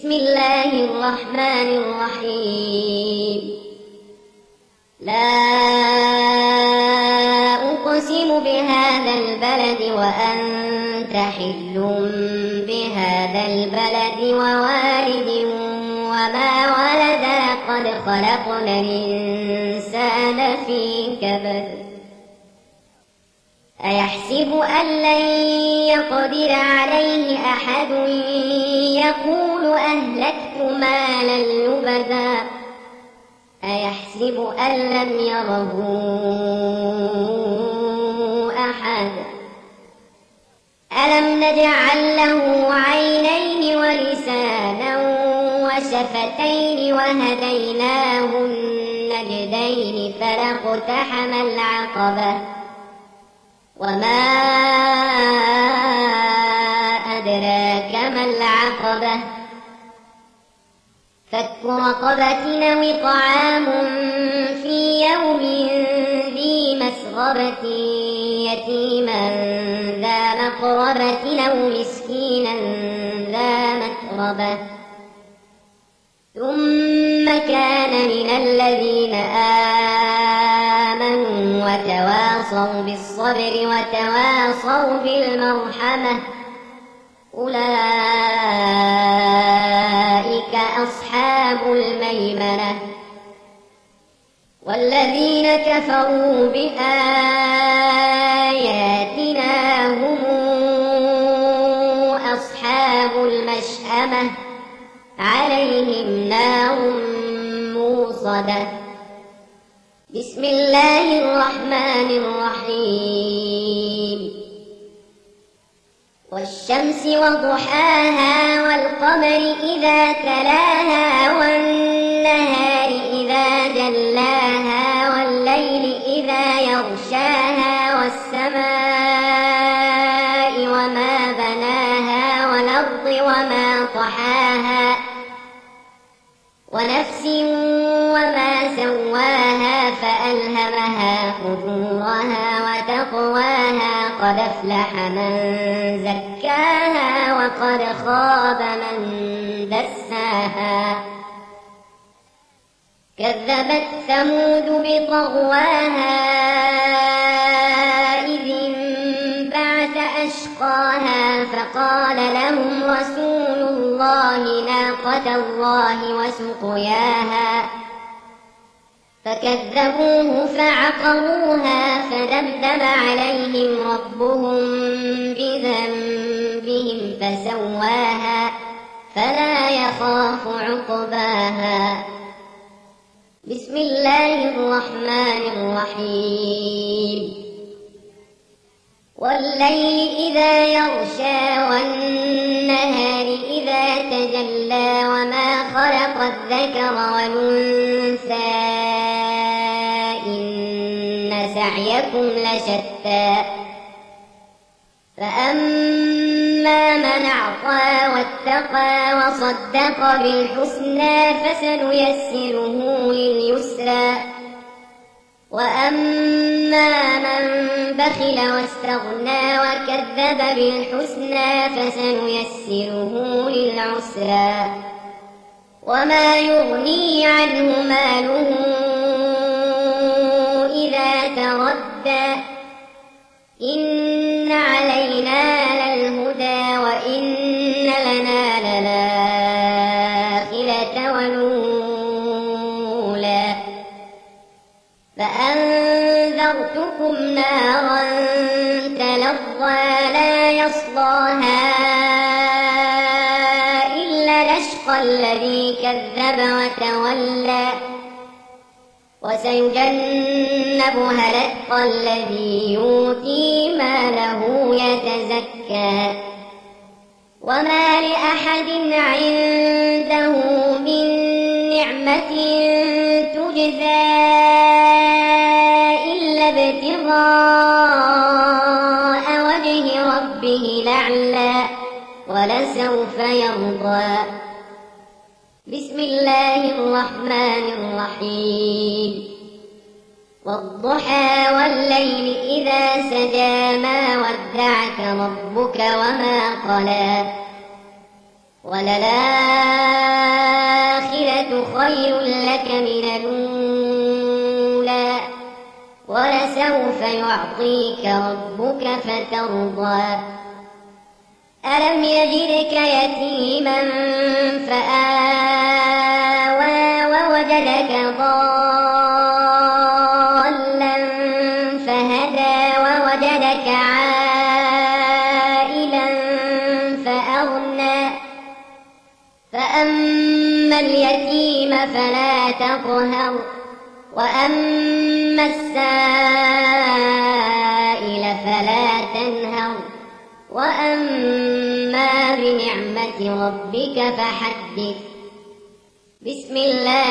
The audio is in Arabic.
بسم الله الرحمن الرحيم. لا أقسم بهذا البلد وأنت حل بهذا البلد ووالد وما ولد قد خلقنا الإنسان في كبد أيحسب أن لن يقدر عليه أحد يقول أهلكت مالا لبدا أيحسب أن لم يره أحد ألم نجعل له عينين ولسانا وشفتين وهديناه النجدين فلاقتحم العقبة وما أدراك ما العقبة فك رقبة أو إطعام في يوم ذي مسغبة يتيما ذا مقربة أو مسكينا ذا متربة ثم كان من الذين آمنوا وتواصوا بالصبر وتواصوا بالمرحمة أولئك أصحاب الميمنة والذين كفروا بآياتنا هم أصحاب المشأمة عليهم نار موصدة. بسم الله الرحمن الرحيم. والشمس وضحاها والقمر إذا تلاها والنهار إذا جلاها والليل إذا يغشاها والسماء وما بناها والأرض وما طحاها ونفس وما سواها فألهمها فجورها وتقواها قد أفلح من زكاها وقد خاب من دساها كذبت ثمود بطغواها إذ انبعث أشقاها فقال لهم رسول الله ناقة الله وسقياها فكذبوه فعقروها فدمدم عليهم ربهم بذنبهم فسواها فلا يخاف عقباها. بسم الله الرحمن الرحيم. والليل إذا يغشى والنهار إذا تجلى وما خلق الذكر والأنثى إن سعيكم لشتى فأما من أعطى واتقى وصدق بالحسنى فسنيسره لليسرى وأما من بخل واستغنى وكذب بالحسنى فسنيسره للعسرى وما يغني عنه ماله إذا تردى إن علينا للهدى وإن لنا للآخرة والأولى فأنذرتكم نارا تلظى لا يصلاها إلا الأشقى الذي كذب وتولى وسيجنبها الأتقى الذي يؤتي ماله يتزكى وما لأحد عنده من نعمة تجزى إلا ابتغاء وجه ربه الأعلى ولسوف يرضى. بسم الله الرحمن الرحيم. والضحى والليل إذا سجى ما ودعك ربك وما قلى وللآخرة خير لك من الأولى ولسوف يعطيك ربك فترضى ألم يجدك يتيما فآوى ووجدك ضالا فهدى ووجدك عائلا فأغنى فأما اليتيم فلا تقهر وأما السائل فلا تنهر وأما بنعمة ربك فحدث بسم الله